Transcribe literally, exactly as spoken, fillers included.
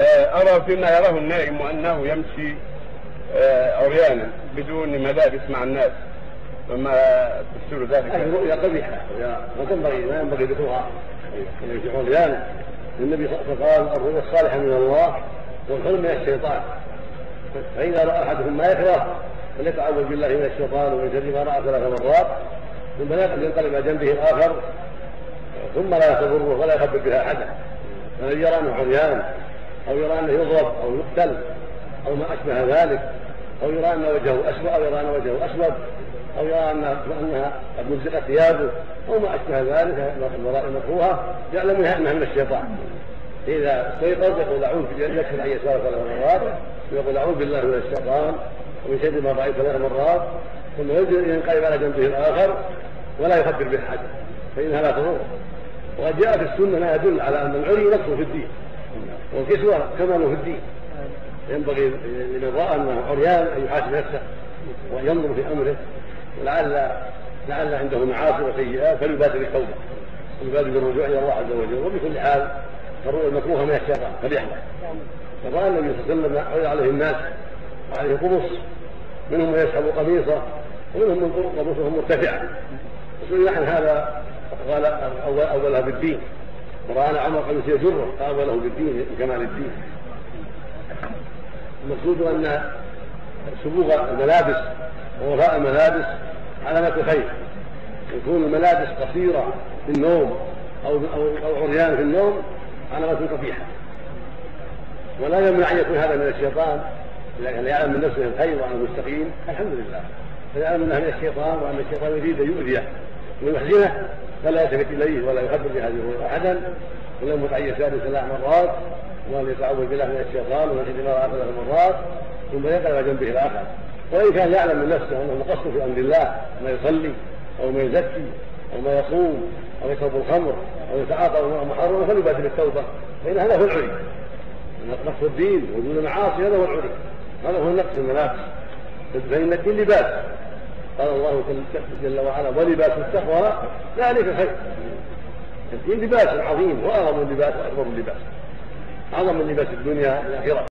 أرى فيما يراه النائم أنه يمشي عريانا بدون ملابس مع الناس، وما تفسير ذلك؟ رؤيا قبيحة، ما تنبغي ما ينبغي ذكرها أن يمشي عريانا. النبي صلى الله عليه وسلم قال: الرؤيا الصالحة من الله والحلم من الشيطان، فإذا رأى أحدكم ما يكره فليتعوذ بالله من الشيطان ومن شر ما رأى ثلاث مرات، ثم ينقلب على جنبه الآخر ثم لا يضره ولا يخبر بها أحدا. فمن يرى أنه عريان أو يرى أنه يضرب أو يقتل أو ما أشبه ذلك، أو يرى أن وجهه أسود أو يرى أن وجهه أسود أو يرى أنها قد مزقت ثيابه أو ما أشبه ذلك المرائي المكروهة، يعلم منها أنها من الشيطان. إذا استيقظ يقول أعوذ يكفر أن يسار ثلاث مرات، ويقول أعوذ بالله من الشيطان ومن شر ما رأيت ثلاث مرات، ثم ينقلب على جنبه الآخر ولا يخبر به أحد، فإنها لا تضر. وقد جاء في السنة ما يدل على أن العري نقص في الدين والكسوة كمال في الدين. ينبغي لمن رأى أنه عريان أن يحاسب نفسه وينظر في أمره، ولعل لعل عنده معاصي وسيئات فليبادر بالتوبة ويبادر بالرجوع إلى الله عز وجل. وبكل حال الرؤيا المكروهة من الشيطان فليحذر. فرأى النبي صلى الله عليه وسلم عرض عليه الناس وعليه قمص، منهم من يسحب قميصه ومنهم من قميصهم مرتفعة، وسئل عن هذا قال أولها بالدين، ورأى عمر قميص يجره فأوله بالدين كمال الدين. المقصود أن سبوغ الملابس ووفاء الملابس علامة خير. يكون الملابس قصيرة في النوم أو أو عريان في النوم علامة قبيحة، ولا يمنع أن يكون هذا من الشيطان. إذا كان يعلم من نفسه الخير وأنه مستقيم الحمد لله، فيعلم أنه من الشيطان وأن الشيطان يريد أن يؤذيه ويحزنه فلا يلتفت إليه ولا يخبر بهذه أحدا، ولم يتعين يساره ثلاث مرات وأن يتعوذ بالله من الشيطان ومن شر ما رأى ثلاث مرات، ثم يقرأ على جنبه الآخر. وإن كان يعلم من نفسه أنه مقصر في أمر الله، ما يصلي أو ما يزكي أو ما يصوم أو يشرب الخمر أو يتعاطى أمور محرمة فليبادر بالتوبة، فإن هذا هو العري. نقص الدين وجود المعاصي هذا هو العري، هذا هو النقص الملابس. فإن الدين لباس، قال الله جل وعلا: ولباس التقوى ذلك خير. الدين لباس عظيم وأعظم اللباس وأكبر اللباس، أعظم من لباس الدنيا الآخرة.